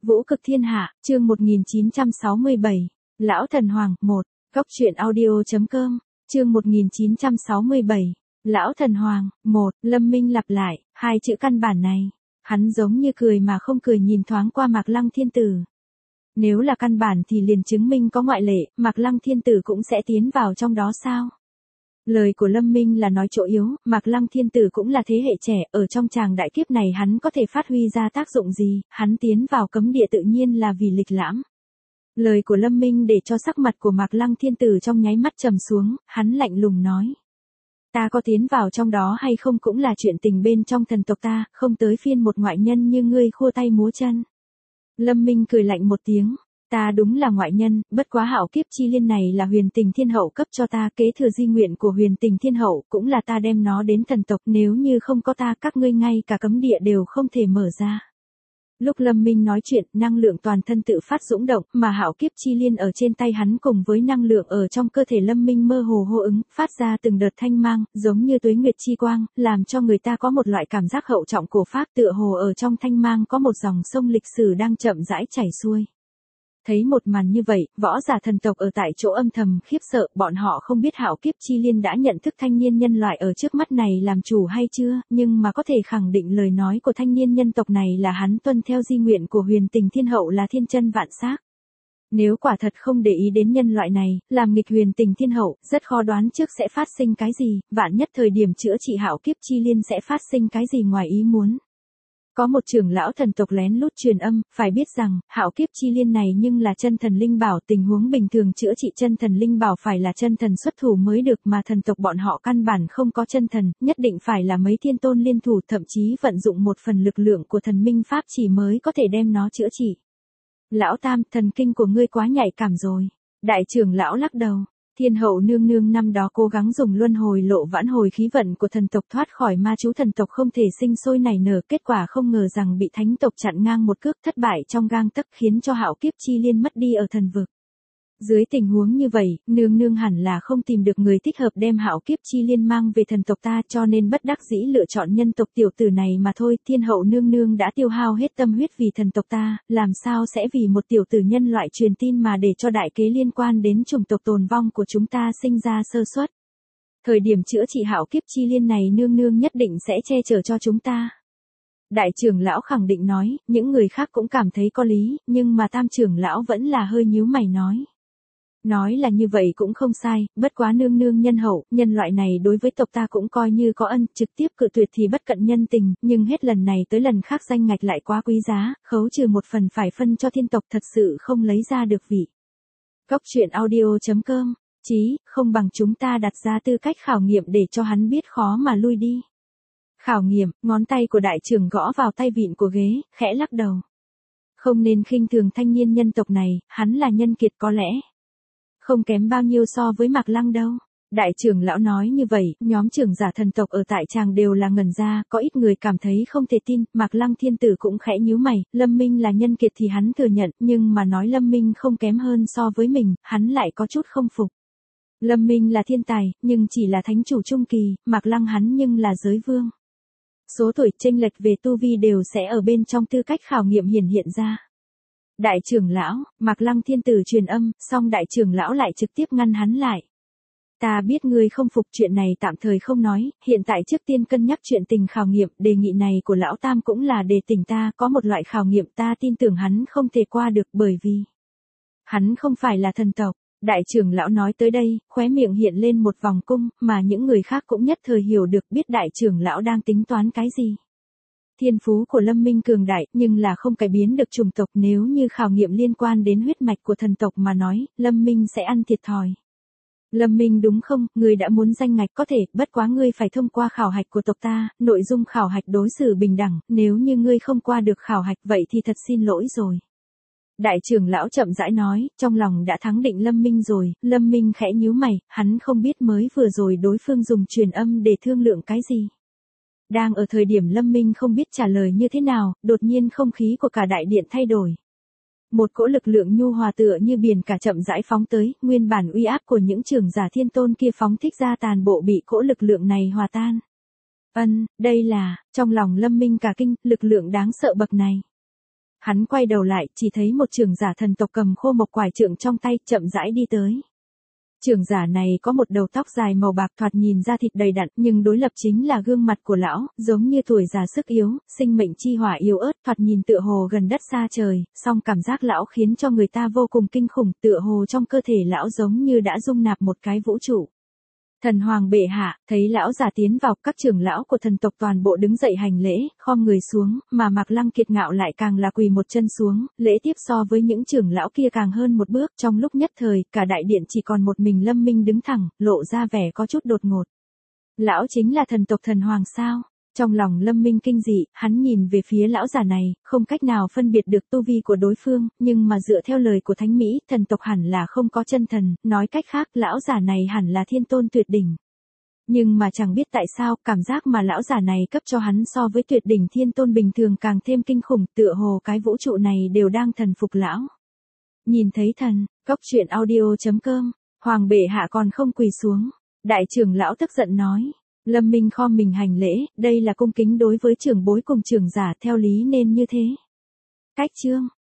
Vũ cực thiên hạ, chương 1967. Lão thần hoàng, 1. Góc truyện audio.com, chương 1967. Lão thần hoàng, 1. Lâm Minh lặp lại, hai chữ căn bản này. Hắn giống như cười mà không cười nhìn thoáng qua Mạc Lăng Thiên Tử. Nếu là căn bản thì liền chứng minh có ngoại lệ, Mạc Lăng Thiên Tử cũng sẽ tiến vào trong đó sao? Lời của Lâm Minh là nói chỗ yếu, Mạc Lăng Thiên Tử cũng là thế hệ trẻ, ở trong tràng đại kiếp này hắn có thể phát huy ra tác dụng gì, hắn tiến vào cấm địa tự nhiên là vì lịch lãm. Lời của Lâm Minh để cho sắc mặt của Mạc Lăng Thiên Tử trong nháy mắt trầm xuống, hắn lạnh lùng nói. Ta có tiến vào trong đó hay không cũng là chuyện tình bên trong thần tộc ta, không tới phiên một ngoại nhân như ngươi khua tay múa chân. Lâm Minh cười lạnh một tiếng. Ta đúng là ngoại nhân, bất quá hạo kiếp chi liên này là Huyền Tình Thiên Hậu cấp cho ta, kế thừa di nguyện của Huyền Tình Thiên Hậu, cũng là ta đem nó đến thần tộc, nếu như không có ta các ngươi ngay cả cấm địa đều không thể mở ra. Lúc Lâm Minh nói chuyện, năng lượng toàn thân tự phát dũng động, mà hạo kiếp chi liên ở trên tay hắn cùng với năng lượng ở trong cơ thể Lâm Minh mơ hồ hô ứng, phát ra từng đợt thanh mang, giống như tuế nguyệt chi quang, làm cho người ta có một loại cảm giác hậu trọng cổ pháp, tựa hồ ở trong thanh mang có một dòng sông lịch sử đang chậm rãi chảy xuôi. Thấy một màn như vậy, võ giả thần tộc ở tại chỗ âm thầm khiếp sợ, bọn họ không biết hạo kiếp chi liên đã nhận thức thanh niên nhân loại ở trước mắt này làm chủ hay chưa, nhưng mà có thể khẳng định lời nói của thanh niên nhân tộc này là hắn tuân theo di nguyện của Huyền Tình Thiên Hậu là thiên chân vạn xác. Nếu quả thật không để ý đến nhân loại này, làm nghịch Huyền Tình Thiên Hậu, rất khó đoán trước sẽ phát sinh cái gì, vạn nhất thời điểm chữa trị hạo kiếp chi liên sẽ phát sinh cái gì ngoài ý muốn. Có một trưởng lão thần tộc lén lút truyền âm, phải biết rằng, hạo kiếp chi liên này nhưng là chân thần linh bảo, tình huống bình thường chữa trị chân thần linh bảo phải là chân thần xuất thủ mới được, mà thần tộc bọn họ căn bản không có chân thần, nhất định phải là mấy thiên tôn liên thủ, thậm chí vận dụng một phần lực lượng của thần minh pháp chỉ mới có thể đem nó chữa trị. Lão Tam, thần kinh của ngươi quá nhạy cảm rồi. Đại trưởng lão lắc đầu. Thiên hậu nương nương năm đó cố gắng dùng luân hồi lộ vãn hồi khí vận của thần tộc thoát khỏi ma chú thần tộc không thể sinh sôi nảy nở, kết quả không ngờ rằng bị thánh tộc chặn ngang một cước, thất bại trong gang tấc, khiến cho hạo kiếp chi liên mất đi ở thần vực. Dưới tình huống như vậy, nương nương hẳn là không tìm được người thích hợp đem hạo kiếp chi liên mang về thần tộc ta, cho nên bất đắc dĩ lựa chọn nhân tộc tiểu tử này mà thôi. Thiên hậu nương nương đã tiêu hao hết tâm huyết vì thần tộc ta, làm sao sẽ vì một tiểu tử nhân loại truyền tin mà để cho đại kế liên quan đến chủng tộc tồn vong của chúng ta sinh ra sơ suất. Thời điểm chữa trị hạo kiếp chi liên này nương nương nhất định sẽ che chở cho chúng ta. Đại trưởng lão khẳng định nói, những người khác cũng cảm thấy có lý, nhưng mà tam trưởng lão vẫn là hơi nhíu mày nói. Nói là như vậy cũng không sai, bất quá nương nương nhân hậu, nhân loại này đối với tộc ta cũng coi như có ân, trực tiếp cự tuyệt thì bất cận nhân tình, nhưng hết lần này tới lần khác danh ngạch lại quá quý giá, khấu trừ một phần phải phân cho thiên tộc, thật sự không lấy ra được vị. Góc truyện audio.com, chí, không bằng chúng ta đặt ra tư cách khảo nghiệm để cho hắn biết khó mà lui đi. Khảo nghiệm, ngón tay của đại trưởng gõ vào tay vịn của ghế, khẽ lắc đầu. Không nên khinh thường thanh niên nhân tộc này, hắn là nhân kiệt có lẽ. Không kém bao nhiêu so với Mạc Lăng đâu. Đại trưởng lão nói như vậy, nhóm trưởng giả thần tộc ở tại tràng đều là ngẩn ra, có ít người cảm thấy không thể tin, Mạc Lăng Thiên Tử cũng khẽ nhíu mày, Lâm Minh là nhân kiệt thì hắn thừa nhận, nhưng mà nói Lâm Minh không kém hơn so với mình, hắn lại có chút không phục. Lâm Minh là thiên tài, nhưng chỉ là thánh chủ trung kỳ, Mạc Lăng hắn nhưng là giới vương. Số tuổi chênh lệch về tu vi đều sẽ ở bên trong tư cách khảo nghiệm hiển hiện ra. Đại trưởng lão, Mạc Lăng Thiên Tử truyền âm, song đại trưởng lão lại trực tiếp ngăn hắn lại. Ta biết ngươi không phục, chuyện này tạm thời không nói, hiện tại trước tiên cân nhắc chuyện tình khảo nghiệm, đề nghị này của lão Tam cũng là để tỉnh ta, có một loại khảo nghiệm ta tin tưởng hắn không thể qua được bởi vì hắn không phải là thần tộc. Đại trưởng lão nói tới đây, khóe miệng hiện lên một vòng cung, mà những người khác cũng nhất thời hiểu được biết đại trưởng lão đang tính toán cái gì. Thiên phú của Lâm Minh cường đại, nhưng là không cải biến được chủng tộc, nếu như khảo nghiệm liên quan đến huyết mạch của thần tộc mà nói, Lâm Minh sẽ ăn thiệt thòi. Lâm Minh đúng không, ngươi đã muốn danh ngạch có thể, bất quá ngươi phải thông qua khảo hạch của tộc ta, nội dung khảo hạch đối xử bình đẳng, nếu như ngươi không qua được khảo hạch vậy thì thật xin lỗi rồi. Đại trưởng lão chậm rãi nói, trong lòng đã thắng định Lâm Minh rồi, Lâm Minh khẽ nhíu mày, hắn không biết mới vừa rồi đối phương dùng truyền âm để thương lượng cái gì. Đang ở thời điểm Lâm Minh không biết trả lời như thế nào, đột nhiên không khí của cả đại điện thay đổi. Một cỗ lực lượng nhu hòa tựa như biển cả chậm rãi phóng tới, nguyên bản uy áp của những trưởng giả thiên tôn kia phóng thích ra toàn bộ bị cỗ lực lượng này hòa tan. Đây là, trong lòng Lâm Minh cả kinh, lực lượng đáng sợ bậc này. Hắn quay đầu lại, chỉ thấy một trưởng giả thần tộc cầm khô mộc quải trượng trong tay, chậm rãi đi tới. Trưởng giả này có một đầu tóc dài màu bạc thoạt nhìn da thịt đầy đặn, nhưng đối lập chính là gương mặt của lão, giống như tuổi già sức yếu, sinh mệnh chi hỏa yếu ớt, thoạt nhìn tựa hồ gần đất xa trời, song cảm giác lão khiến cho người ta vô cùng kinh khủng, tựa hồ trong cơ thể lão giống như đã dung nạp một cái vũ trụ. Thần hoàng bệ hạ, thấy lão già tiến vào, các trưởng lão của thần tộc toàn bộ đứng dậy hành lễ, khom người xuống, mà Mạc Lăng kiệt ngạo lại càng là quỳ một chân xuống, lễ tiếp so với những trưởng lão kia càng hơn một bước, trong lúc nhất thời, cả đại điện chỉ còn một mình Lâm Minh đứng thẳng, lộ ra vẻ có chút đột ngột. Lão chính là thần tộc thần hoàng sao? Trong lòng Lâm Minh kinh dị, hắn nhìn về phía lão già này, không cách nào phân biệt được tu vi của đối phương, nhưng mà dựa theo lời của Thánh Mỹ, thần tộc hẳn là không có chân thần, nói cách khác, lão già này hẳn là thiên tôn tuyệt đỉnh. Nhưng mà chẳng biết tại sao, cảm giác mà lão già này cấp cho hắn so với tuyệt đỉnh thiên tôn bình thường càng thêm kinh khủng, tựa hồ cái vũ trụ này đều đang thần phục lão. Nhìn thấy thần, Cốc Truyện Audio.com, Hoàng bệ hạ còn không quỳ xuống. Đại trưởng lão tức giận nói. Lâm Minh khom mình hành lễ, đây là cung kính đối với trưởng bối cùng trưởng giả, theo lý nên như thế. Cách chương